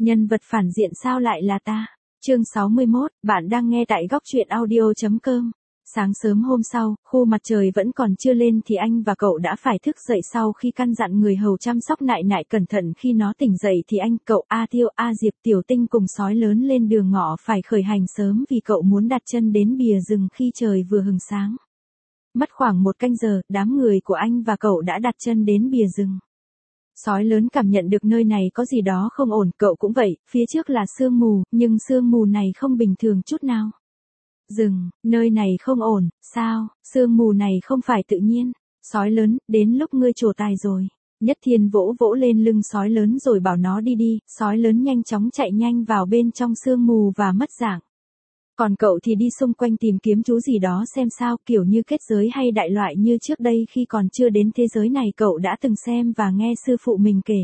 Nhân vật phản diện sao lại là ta? Chương 61, bạn đang nghe tại góc truyện audio.com. Sáng sớm hôm sau, khu mặt trời vẫn còn chưa lên thì anh và cậu đã phải thức dậy sau khi căn dặn người hầu chăm sóc nại nại cẩn thận khi nó tỉnh dậy thì anh, cậu, A Thiêu, A Diệp, Tiểu Tinh cùng sói lớn lên đường ngõ phải khởi hành sớm vì cậu muốn đặt chân đến bìa rừng khi trời vừa hừng sáng. Mất khoảng 1 canh giờ, đám người của anh và cậu đã đặt chân đến bìa rừng. Sói lớn cảm nhận được nơi này có gì đó không ổn, cậu cũng vậy, phía trước là sương mù, nhưng sương mù này không bình thường chút nào. Rừng, nơi này không ổn, sao, sương mù này không phải tự nhiên. Sói lớn, đến lúc ngươi trổ tài rồi. Nhất Thiên vỗ vỗ lên lưng sói lớn rồi bảo nó đi đi, sói lớn nhanh chóng chạy nhanh vào bên trong sương mù và mất dạng. Còn cậu thì đi xung quanh tìm kiếm chú gì đó xem sao, kiểu như kết giới hay đại loại như trước đây khi còn chưa đến thế giới này cậu đã từng xem và nghe sư phụ mình kể.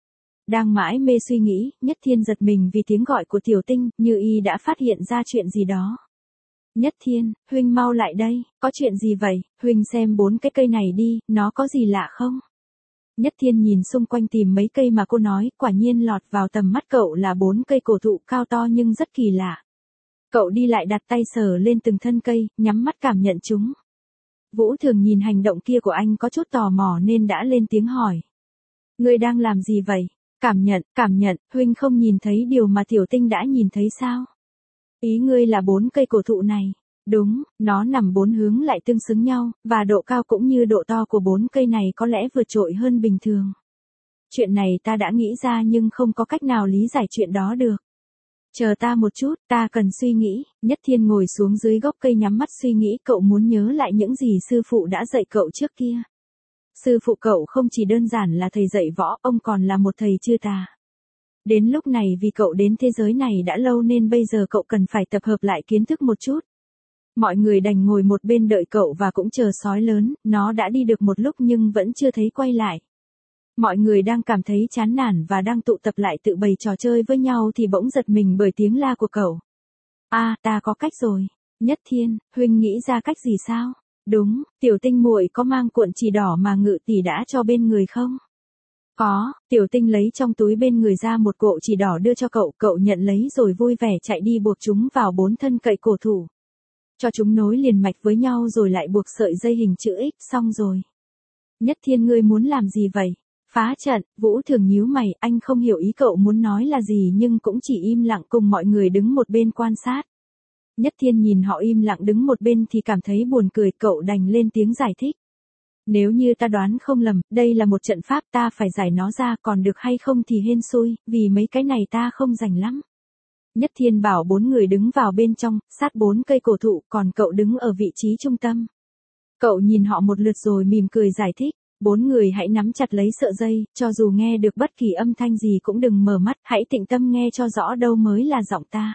Đang mãi mê suy nghĩ, Nhất Thiên giật mình vì tiếng gọi của Tiểu Tinh, như y đã phát hiện ra chuyện gì đó. Nhất Thiên, huynh mau lại đây, có chuyện gì vậy, huynh xem 4 cái cây này đi, nó có gì lạ không? Nhất Thiên nhìn xung quanh tìm mấy cây mà cô nói, quả nhiên lọt vào tầm mắt cậu là 4 cây cổ thụ cao to nhưng rất kỳ lạ. Cậu đi lại đặt tay sờ lên từng thân cây, nhắm mắt cảm nhận chúng. Vũ Thường nhìn hành động kia của anh có chút tò mò nên đã lên tiếng hỏi. Ngươi đang làm gì vậy? Cảm nhận, huynh không nhìn thấy điều mà Tiểu Tinh đã nhìn thấy sao? Ý ngươi là 4 cây cổ thụ này. Đúng, nó nằm 4 hướng lại tương xứng nhau, và độ cao cũng như độ to của 4 cây này có lẽ vượt trội hơn bình thường. Chuyện này ta đã nghĩ ra nhưng không có cách nào lý giải chuyện đó được. Chờ ta một chút, ta cần suy nghĩ. Nhất Thiên ngồi xuống dưới gốc cây nhắm mắt suy nghĩ, cậu muốn nhớ lại những gì sư phụ đã dạy cậu trước kia. Sư phụ cậu không chỉ đơn giản là thầy dạy võ, ông còn là một thầy chư tà. Đến lúc này vì cậu đến thế giới này đã lâu nên bây giờ cậu cần phải tập hợp lại kiến thức một chút. Mọi người đành ngồi một bên đợi cậu và cũng chờ sói lớn, nó đã đi được một lúc nhưng vẫn chưa thấy quay lại. Mọi người đang cảm thấy chán nản và đang tụ tập lại tự bày trò chơi với nhau thì bỗng giật mình bởi tiếng la của cậu. Ta có cách rồi. Nhất Thiên, huynh nghĩ ra cách gì sao? Đúng, Tiểu Tinh muội có mang cuộn chỉ đỏ mà Ngự tỷ đã cho bên người không? Có, Tiểu Tinh lấy trong túi bên người ra một cộ chỉ đỏ đưa cho cậu, cậu nhận lấy rồi vui vẻ chạy đi buộc chúng vào 4 thân cậy cổ thụ. Cho chúng nối liền mạch với nhau rồi lại buộc sợi dây hình chữ X, xong rồi. Nhất Thiên, ngươi muốn làm gì vậy? Phá trận. Vũ Thường nhíu mày, anh không hiểu ý cậu muốn nói là gì nhưng cũng chỉ im lặng cùng mọi người đứng một bên quan sát. Nhất Thiên nhìn họ im lặng đứng một bên thì cảm thấy buồn cười, cậu đành lên tiếng giải thích. Nếu như ta đoán không lầm, đây là một trận pháp, ta phải giải nó ra, còn được hay không thì hên xui, vì mấy cái này ta không rành lắm. Nhất Thiên bảo 4 người đứng vào bên trong, sát 4 cây cổ thụ, còn cậu đứng ở vị trí trung tâm. Cậu nhìn họ một lượt rồi mỉm cười giải thích. 4 người hãy nắm chặt lấy sợi dây, cho dù nghe được bất kỳ âm thanh gì cũng đừng mở mắt, hãy tĩnh tâm nghe cho rõ đâu mới là giọng ta.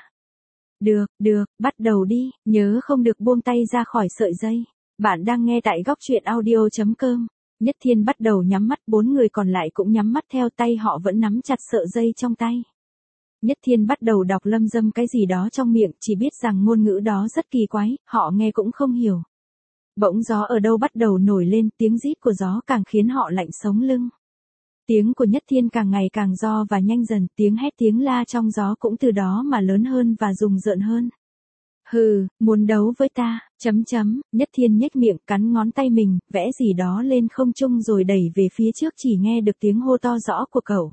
Được, bắt đầu đi, nhớ không được buông tay ra khỏi sợi dây. Bạn đang nghe tại góc truyện audio.com. Nhất Thiên bắt đầu nhắm mắt, 4 người còn lại cũng nhắm mắt theo, tay họ vẫn nắm chặt sợi dây trong tay. Nhất Thiên bắt đầu đọc lâm dâm cái gì đó trong miệng, chỉ biết rằng ngôn ngữ đó rất kỳ quái, họ nghe cũng không hiểu. Bỗng gió ở đâu bắt đầu nổi lên, tiếng rít của gió càng khiến họ lạnh sống lưng. Tiếng của Nhất Thiên càng ngày càng do và nhanh dần, tiếng hét tiếng la trong gió cũng từ đó mà lớn hơn và rùng rợn hơn. Hừ, muốn đấu với ta, Nhất Thiên nhếch miệng cắn ngón tay mình, vẽ gì đó lên không trung rồi đẩy về phía trước, chỉ nghe được tiếng hô to rõ của cậu.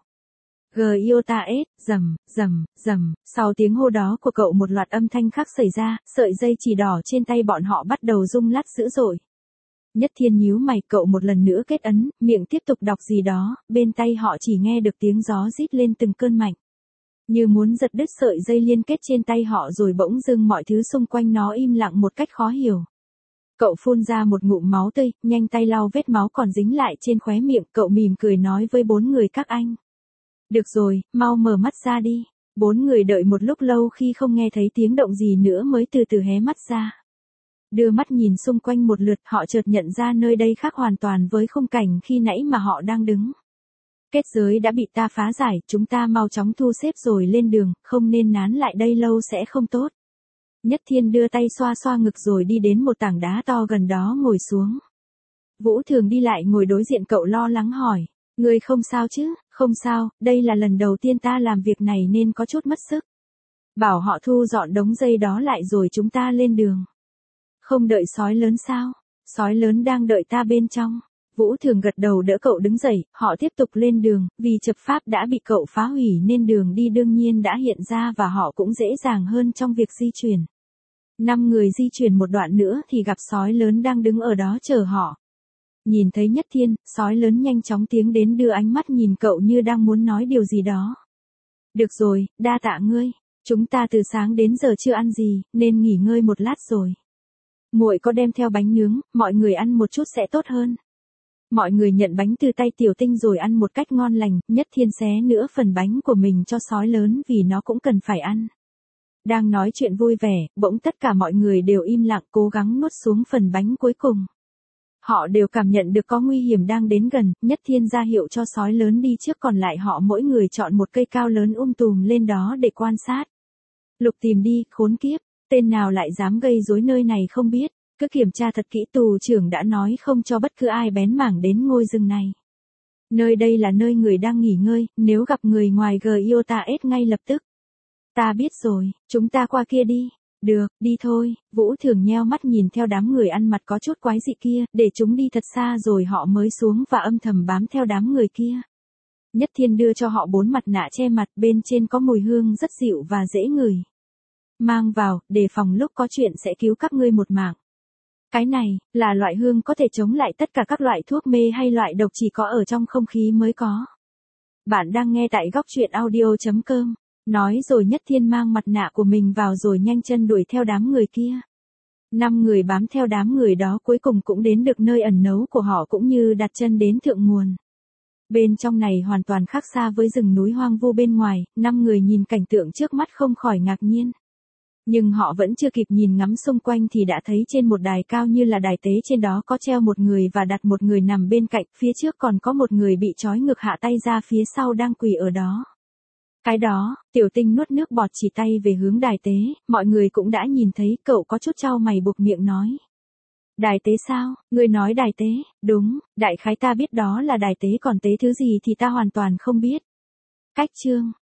Rầm, sau tiếng hô đó của cậu một loạt âm thanh khác xảy ra, sợi dây chỉ đỏ trên tay bọn họ bắt đầu rung lắc dữ dội. Nhất Thiên nhíu mày, cậu một lần nữa kết ấn, miệng tiếp tục đọc gì đó, bên tay họ chỉ nghe được tiếng gió rít lên từng cơn mạnh. Như muốn giật đứt sợi dây liên kết trên tay họ rồi bỗng dưng mọi thứ xung quanh nó im lặng một cách khó hiểu. Cậu phun ra một ngụm máu tươi, nhanh tay lau vết máu còn dính lại trên khóe miệng, cậu mỉm cười nói với 4 người các anh. Được rồi, mau mở mắt ra đi. 4 người đợi một lúc lâu khi không nghe thấy tiếng động gì nữa mới từ từ hé mắt ra. Đưa mắt nhìn xung quanh một lượt, họ chợt nhận ra nơi đây khác hoàn toàn với khung cảnh khi nãy mà họ đang đứng. Kết giới đã bị ta phá giải, chúng ta mau chóng thu xếp rồi lên đường, không nên nán lại đây lâu sẽ không tốt. Nhất Thiên đưa tay xoa xoa ngực rồi đi đến một tảng đá to gần đó ngồi xuống. Vũ Thường đi lại ngồi đối diện cậu lo lắng hỏi. Ngươi không sao chứ, Không sao, đây là lần đầu tiên ta làm việc này nên có chút mất sức. Bảo họ thu dọn đống dây đó lại rồi chúng ta lên đường. Không đợi sói lớn sao? Sói lớn đang đợi ta bên trong. Vũ Thường gật đầu đỡ cậu đứng dậy, họ tiếp tục lên đường, vì chập pháp đã bị cậu phá hủy nên đường đi đương nhiên đã hiện ra và họ cũng dễ dàng hơn trong việc di chuyển. 5 người di chuyển một đoạn nữa thì gặp sói lớn đang đứng ở đó chờ họ. Nhìn thấy Nhất Thiên, sói lớn nhanh chóng tiến đến đưa ánh mắt nhìn cậu như đang muốn nói điều gì đó. Được rồi, đa tạ ngươi. Chúng ta từ sáng đến giờ chưa ăn gì, nên nghỉ ngơi một lát rồi. Muội có đem theo bánh nướng, mọi người ăn một chút sẽ tốt hơn. Mọi người nhận bánh từ tay Tiểu Tinh rồi ăn một cách ngon lành, Nhất Thiên xé nửa phần bánh của mình cho sói lớn vì nó cũng cần phải ăn. Đang nói chuyện vui vẻ, bỗng tất cả mọi người đều im lặng cố gắng nuốt xuống phần bánh cuối cùng. Họ đều cảm nhận được có nguy hiểm đang đến gần, Nhất Thiên ra hiệu cho sói lớn đi trước còn lại họ mỗi người chọn một cây cao lớn tùm lên đó để quan sát. Lục tìm đi, khốn kiếp, tên nào lại dám gây rối nơi này không biết, cứ kiểm tra thật kỹ tù trưởng đã nói không cho bất cứ ai bén mảng đến ngôi rừng này. Nơi đây là nơi người đang nghỉ ngơi, nếu gặp người ngoài Giota ngay lập tức. Ta biết rồi, chúng ta qua kia đi. Được, đi thôi, Vũ Thường nheo mắt nhìn theo đám người ăn mặc có chút quái dị kia, để chúng đi thật xa rồi họ mới xuống và âm thầm bám theo đám người kia. Nhất Thiên đưa cho họ 4 mặt nạ che mặt, bên trên có mùi hương rất dịu và dễ ngửi. Mang vào, để phòng lúc có chuyện sẽ cứu các ngươi một mạng. Cái này, là loại hương có thể chống lại tất cả các loại thuốc mê hay loại độc chỉ có ở trong không khí mới có. Bạn đang nghe tại góc truyện audio.com. Nói rồi Nhất Thiên mang mặt nạ của mình vào rồi nhanh chân đuổi theo đám người kia. 5 người bám theo đám người đó cuối cùng cũng đến được nơi ẩn náu của họ cũng như đặt chân đến thượng nguồn. Bên trong này hoàn toàn khác xa với rừng núi hoang vu bên ngoài, 5 người nhìn cảnh tượng trước mắt không khỏi ngạc nhiên. Nhưng họ vẫn chưa kịp nhìn ngắm xung quanh thì đã thấy trên một đài cao như là đài tế trên đó có treo một người và đặt một người nằm bên cạnh, phía trước còn có một người bị trói ngực hạ tay ra phía sau đang quỳ ở đó. Cái đó, Tiểu Tinh nuốt nước bọt chỉ tay về hướng đài tế, mọi người cũng đã nhìn thấy, cậu có chút chau mày buộc miệng nói. Đài tế sao, ngươi nói đài tế, đúng, đại khái ta biết đó là đài tế còn tế thứ gì thì ta hoàn toàn không biết. Cách chương.